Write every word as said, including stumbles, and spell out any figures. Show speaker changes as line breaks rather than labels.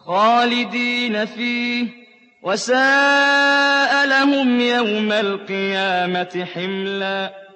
خَالِدِينَ فِيهِ ۖ وَسَاءَ لَهُمْ يَوْمَ الْقِيَامَةِ حِمْلًا